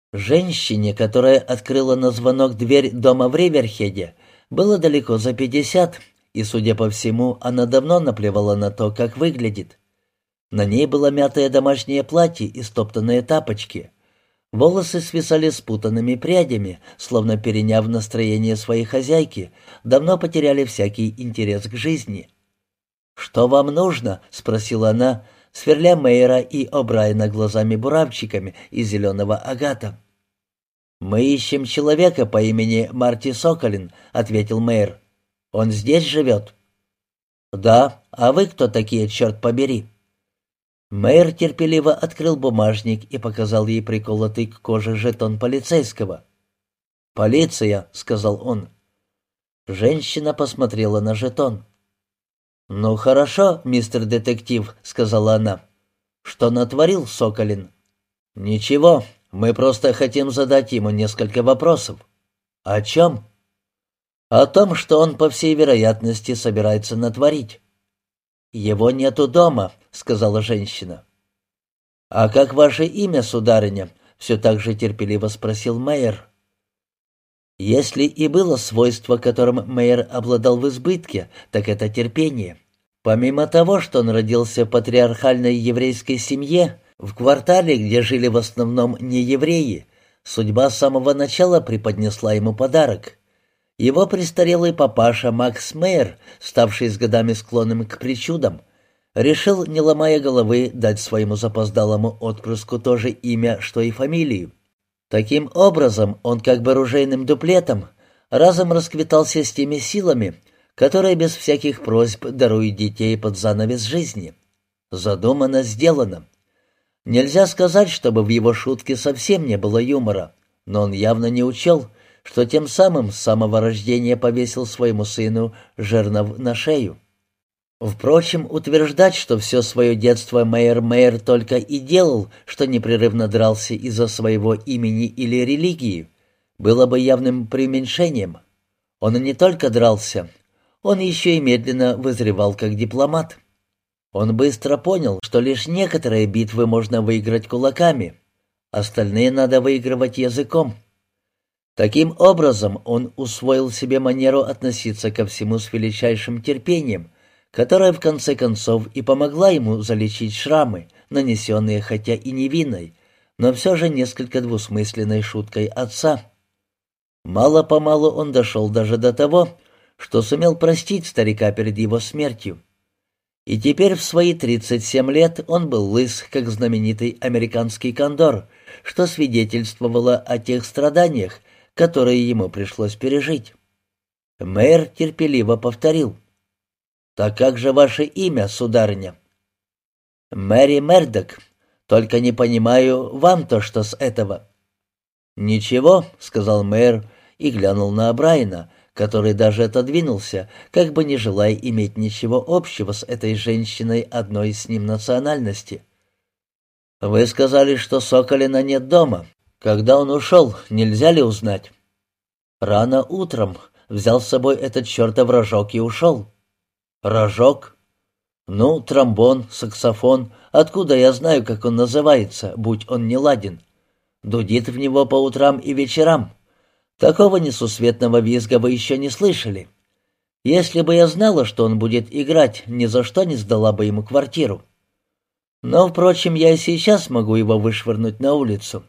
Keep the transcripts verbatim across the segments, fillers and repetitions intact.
Женщине, которая открыла на звонок дверь дома в Риверхеде, было далеко за пятьдесят, и, судя по всему, она давно наплевала на то, как выглядит. На ней было мятое домашнее платье и стоптанные тапочки. Волосы свисали спутанными прядями, словно переняв настроение своей хозяйки, давно потеряли всякий интерес к жизни. «Что вам нужно?» — спросила она, сверля Мейера и О'Брайена глазами-буравчиками из зеленого агата. «Мы ищем человека по имени Марти Соколин», — ответил Мейер. «Он здесь живет?» «Да. А вы кто такие, черт побери?» Мейер терпеливо открыл бумажник и показал ей приколотый к коже жетон полицейского. «Полиция», — сказал он. Женщина посмотрела на жетон. «Ну хорошо, мистер детектив», — сказала она. «Что натворил Соколин?» «Ничего, мы просто хотим задать ему несколько вопросов». «О чем?» «О том, что он, по всей вероятности, собирается натворить». «Его нету дома», — сказала женщина. «А как ваше имя, сударыня?» — все так же терпеливо спросил Мейер. Если и было свойство, которым Мейер обладал в избытке, так это терпение. Помимо того, что он родился в патриархальной еврейской семье, в квартале, где жили в основном неевреи, судьба с самого начала преподнесла ему подарок. Его престарелый папаша Макс Мейер, ставший с годами склонным к причудам, решил, не ломая головы, дать своему запоздалому отпрыску то же имя, что и фамилию. Таким образом, он как бы ружейным дуплетом разом расквитался с теми силами, которые без всяких просьб даруют детей под занавес жизни. Задумано, сделано. Нельзя сказать, чтобы в его шутке совсем не было юмора, но он явно не учел, что тем самым с самого рождения повесил своему сыну жернов на шею. Впрочем, утверждать, что все свое детство Мейер Мейер только и делал, что непрерывно дрался из-за своего имени или религии, было бы явным преуменьшением. Он не только дрался, он еще и медленно вызревал как дипломат. Он быстро понял, что лишь некоторые битвы можно выиграть кулаками, остальные надо выигрывать языком. Таким образом, он усвоил себе манеру относиться ко всему с величайшим терпением, которая в конце концов и помогла ему залечить шрамы, нанесенные хотя и невинной, но все же несколько двусмысленной шуткой отца. Мало-помалу он дошел даже до того, что сумел простить старика перед его смертью. И теперь в свои тридцать семь лет он был лыс, как знаменитый американский кондор, что свидетельствовало о тех страданиях, которые ему пришлось пережить. Мейер терпеливо повторил. «Так как же ваше имя, сударыня?» «Мэри Мердок. Только не понимаю, вам-то что с этого?» «Ничего», — сказал мэр и глянул на Брайана, который даже отодвинулся, как бы не желая иметь ничего общего с этой женщиной одной с ним национальности. «Вы сказали, что Соколина нет дома. Когда он ушел, нельзя ли узнать?» «Рано утром. Взял с собой этот чертов рожок и ушел». «Рожок?» «Ну, тромбон, саксофон. Откуда я знаю, как он называется, будь он не ладен? Дудит в него по утрам и вечерам. Такого несусветного визга вы еще не слышали. Если бы я знала, что он будет играть, ни за что не сдала бы ему квартиру. Но, впрочем, я и сейчас могу его вышвырнуть на улицу».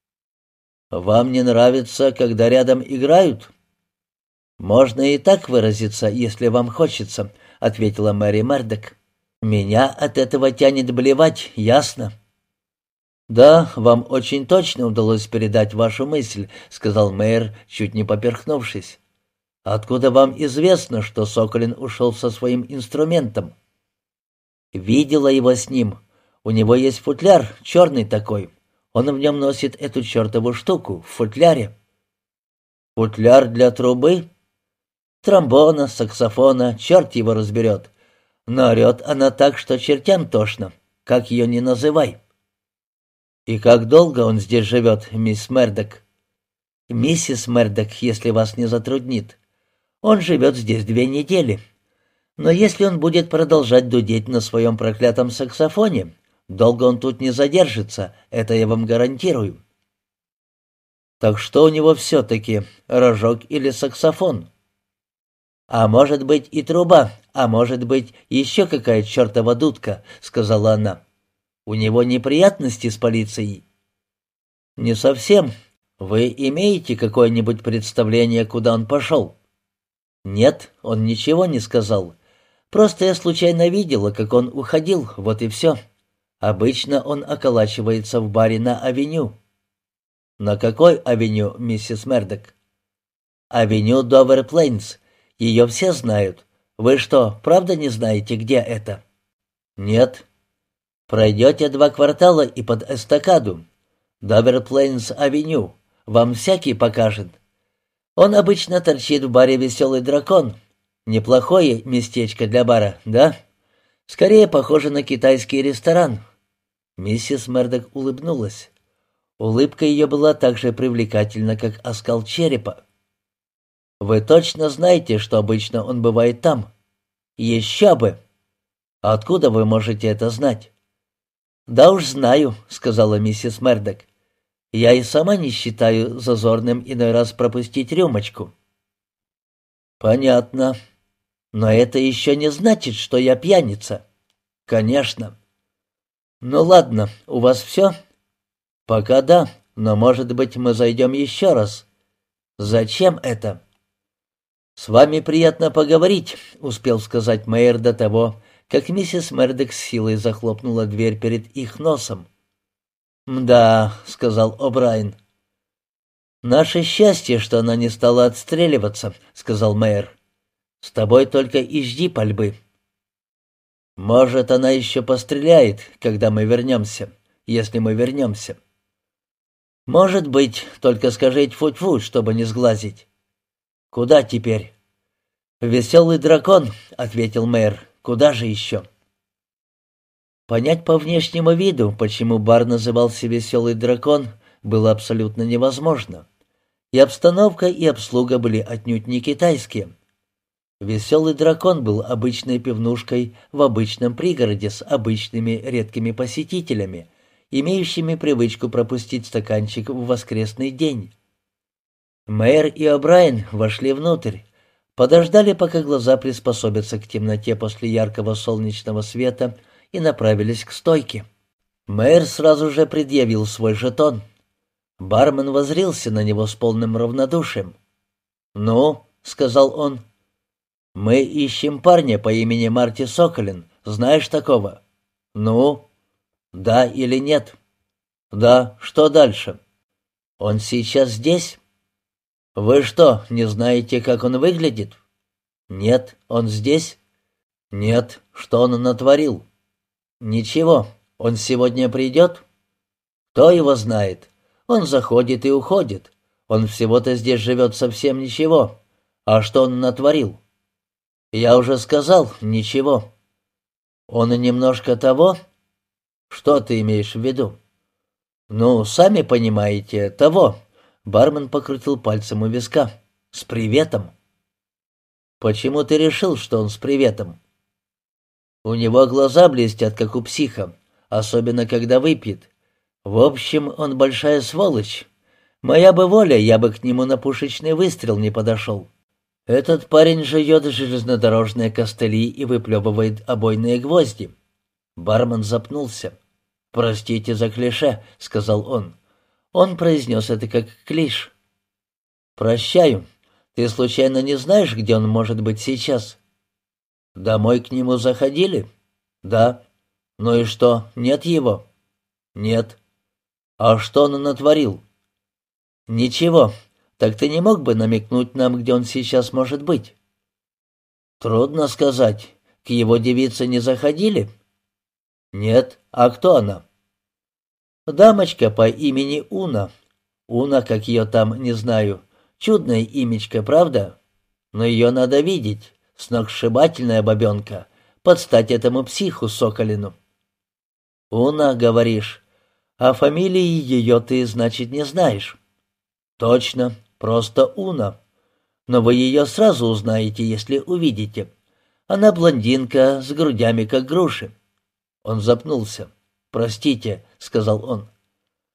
«Вам не нравится, когда рядом играют?» «Можно и так выразиться, если вам хочется», — ответила Мэри Мердок. «Меня от этого тянет блевать, ясно?» «Да, вам очень точно удалось передать вашу мысль», — сказал мэр, чуть не поперхнувшись. «Откуда вам известно, что Соколин ушел со своим инструментом?» «Видела его с ним. У него есть футляр, черный такой. Он в нем носит эту чертову штуку, в футляре». «Футляр для трубы?» «Тромбона, саксофона, черт его разберет. Но орет она так, что чертям тошно, как ее ни называй». «И как долго он здесь живет, мисс Мердок?» «Миссис Мердок, если вас не затруднит. Он живет здесь две недели. Но если он будет продолжать дудеть на своем проклятом саксофоне, долго он тут не задержится, это я вам гарантирую». Так что у него все-таки, рожок или саксофон? «А может быть и труба, а может быть еще какая чертова дудка», — сказала она. «У него неприятности с полицией?» «Не совсем. Вы имеете какое-нибудь представление, куда он пошел?» «Нет, он ничего не сказал. Просто я случайно видела, как он уходил, вот и все. Обычно он околачивается в баре на авеню». «На какой авеню, миссис Мердок?» «Авеню Довер-Плейнс. Ее все знают. Вы что, правда не знаете, где это?» «Нет». «Пройдете два квартала и под эстакаду. Довер-Плейнс-авеню. Вам всякий покажет. Он обычно торчит в баре «Веселый дракон». Неплохое местечко для бара, да? Скорее похоже на китайский ресторан». Миссис Мердок улыбнулась. Улыбка ее была так же привлекательна, как оскал черепа. «Вы точно знаете, что обычно он бывает там?» «Еще бы!» «Откуда вы можете это знать?» «Да уж знаю», — сказала миссис Мердок. «Я и сама не считаю зазорным иной раз пропустить рюмочку». «Понятно. Но это еще не значит, что я пьяница». «Конечно». «Ну ладно, у вас все?» «Пока да, но, может быть, мы зайдем еще раз». «Зачем это?» «С вами приятно поговорить», — успел сказать мэр до того, как миссис Мердок с силой захлопнула дверь перед их носом. «Да», — сказал О'Брайен. «Наше счастье, что она не стала отстреливаться», — сказал мэр. «С тобой только и жди пальбы». «Может, она еще постреляет, когда мы вернемся, если мы вернемся». «Может быть, только скажи тьфу-тьфу, чтобы не сглазить». «Куда теперь?» «Веселый дракон», — ответил мэр. «Куда же еще?» Понять по внешнему виду, почему бар назывался «Веселый дракон», было абсолютно невозможно. И обстановка, и обслуга были отнюдь не китайские. «Веселый дракон» был обычной пивнушкой в обычном пригороде с обычными редкими посетителями, имеющими привычку пропустить стаканчик в воскресный день. Мэр и О'Брайен вошли внутрь, подождали, пока глаза приспособятся к темноте после яркого солнечного света, и направились к стойке. Мэр сразу же предъявил свой жетон. Бармен воззрился на него с полным равнодушием. «Ну», — сказал он, — «мы ищем парня по имени Марти Соколин. Знаешь такого?» «Ну?» «Да или нет?» «Да. Что дальше?» «Он сейчас здесь?» «Вы что, не знаете, как он выглядит?» «Нет. Он здесь?» «Нет. Что он натворил?» «Ничего. Он сегодня придет?» «Кто его знает? Он заходит и уходит. Он всего-то здесь живет совсем ничего. А что он натворил?» «Я уже сказал, ничего». «Он и немножко того?» «Что ты имеешь в виду?» «Ну, сами понимаете, того». Бармен покрутил пальцем у виска. «С приветом». «Почему ты решил, что он с приветом?» «У него глаза блестят, как у психа, особенно когда выпьет. В общем, он большая сволочь. Моя бы воля, я бы к нему на пушечный выстрел не подошел. Этот парень жует железнодорожные костыли и выплевывает обойные гвозди». Бармен запнулся. «Простите за клише», — сказал он. Он произнес это как клиш. «Прощаю. Ты случайно не знаешь, где он может быть сейчас?» «Домой к нему заходили?» «Да». «Ну и что, нет его?» «Нет». «А что он натворил?» «Ничего. Так ты не мог бы намекнуть нам, где он сейчас может быть?» «Трудно сказать. К его девице не заходили?» «Нет. А кто она?» «Дамочка по имени Уна. Уна, как ее там, не знаю. Чудное имечко, правда? Но ее надо видеть. Сногсшибательная бабенка. Под стать этому психу Соколину». «Уна, говоришь? А фамилии ее ты, значит, не знаешь?» «Точно. Просто Уна. Но вы ее сразу узнаете, если увидите. Она блондинка с грудями, как груши». Он запнулся. «Простите», — сказал он.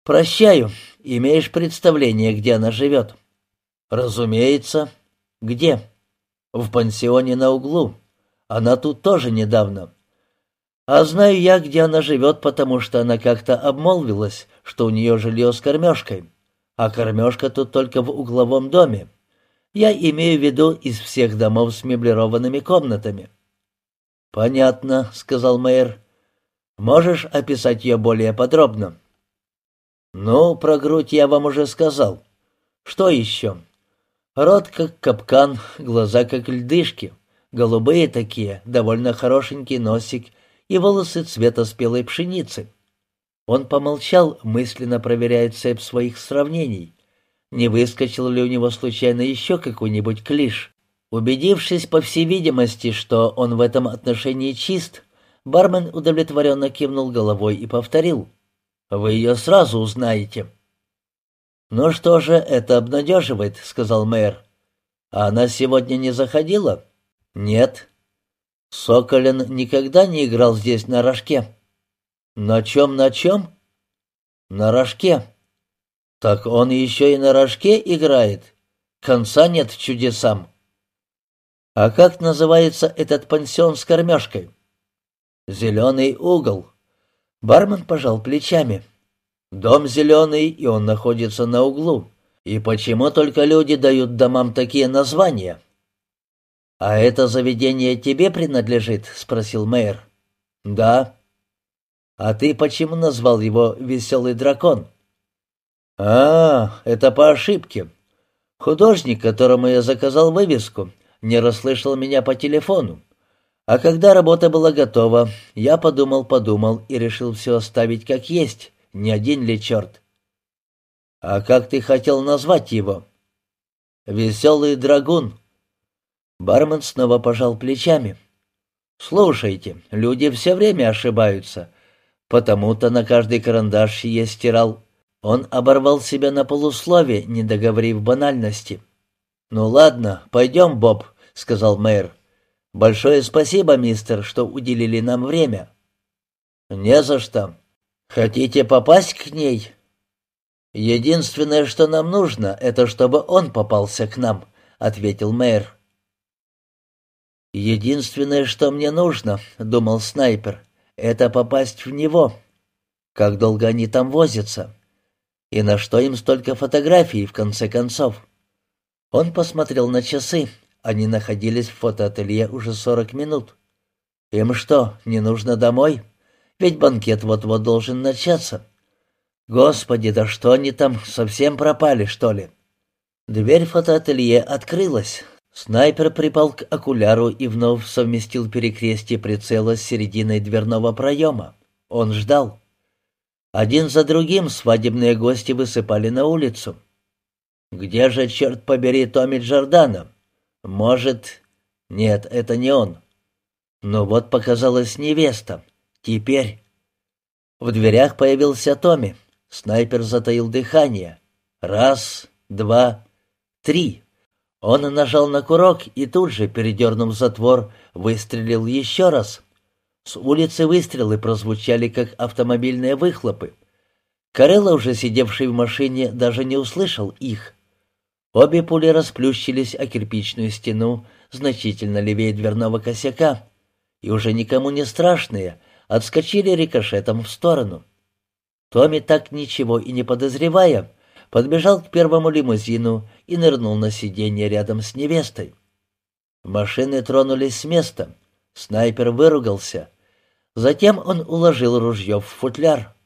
«Прощаю. Имеешь представление, где она живет?» «Разумеется». «Где?» «В пансионе на углу. Она тут тоже недавно. А знаю я, где она живет, потому что она как-то обмолвилась, что у нее жилье с кормежкой. А кормежка тут только в угловом доме. Я имею в виду из всех домов с меблированными комнатами». «Понятно», — сказал мэр. «Можешь описать ее более подробно?» «Ну, про грудь я вам уже сказал. Что еще?» «Рот как капкан, глаза как льдышки, голубые такие, довольно хорошенький носик и волосы цвета спелой пшеницы». Он помолчал, мысленно проверяя цепь своих сравнений. Не выскочил ли у него случайно еще какой-нибудь клиш? Убедившись, по всей видимости, что он в этом отношении чист, бармен удовлетворенно кивнул головой и повторил: «Вы ее сразу узнаете». «Ну что же, это обнадеживает», — сказал мэр. «А она сегодня не заходила?» «Нет». «Соколин никогда не играл здесь на рожке?» «На чем, на чем?» «На рожке». «Так он еще и на рожке играет? Конца нет чудесам». «А как называется этот пансион с кормежкой?» «Зеленый угол». Бармен пожал плечами. «Дом зеленый, и он находится на углу. И почему только люди дают домам такие названия?» «А это заведение тебе принадлежит?» — спросил мэр. «Да». «А ты почему назвал его «Веселый дракон»?» «А, это по ошибке. Художник, которому я заказал вывеску, не расслышал меня по телефону. А когда работа была готова, я подумал-подумал и решил все оставить как есть. Не один ли черт?» «А как ты хотел назвать его?» «Веселый драгун». Бармен снова пожал плечами. «Слушайте, люди все время ошибаются. Потому-то на каждый карандаш я стирал». Он оборвал себя на полуслове, не договорив банальности. «Ну ладно, пойдем, Боб», — сказал мэр. «Большое спасибо, мистер, что уделили нам время». «Не за что. Хотите попасть к ней?» «Единственное, что нам нужно, это чтобы он попался к нам», — ответил мэр. «Единственное, что мне нужно, — думал снайпер, — это попасть в него. Как долго они там возятся? И на что им столько фотографий, в конце концов?» Он посмотрел на часы. Они находились в фотоателье уже сорок минут. «Им что, не нужно домой? Ведь банкет вот-вот должен начаться. Господи, да что они там, совсем пропали, что ли?» Дверь фотоателье открылась. Снайпер припал к окуляру и вновь совместил перекрестие прицела с серединой дверного проема. Он ждал. Один за другим свадебные гости высыпали на улицу. «Где же, черт побери, Томми Джордано? Может...» «Нет, это не он». Но вот показалась невеста. Теперь... В дверях появился Томми. Снайпер затаил дыхание. Раз, два, три. Он нажал на курок и тут же, передернув затвор, выстрелил еще раз. С улицы выстрелы прозвучали, как автомобильные выхлопы. Карелла, уже сидевший в машине, даже не услышал их. Обе пули расплющились о кирпичную стену, значительно левее дверного косяка, и уже никому не страшные, отскочили рикошетом в сторону. Томми, так ничего и не подозревая, подбежал к первому лимузину и нырнул на сиденье рядом с невестой. Машины тронулись с места. Снайпер выругался. Затем он уложил ружье в футляр.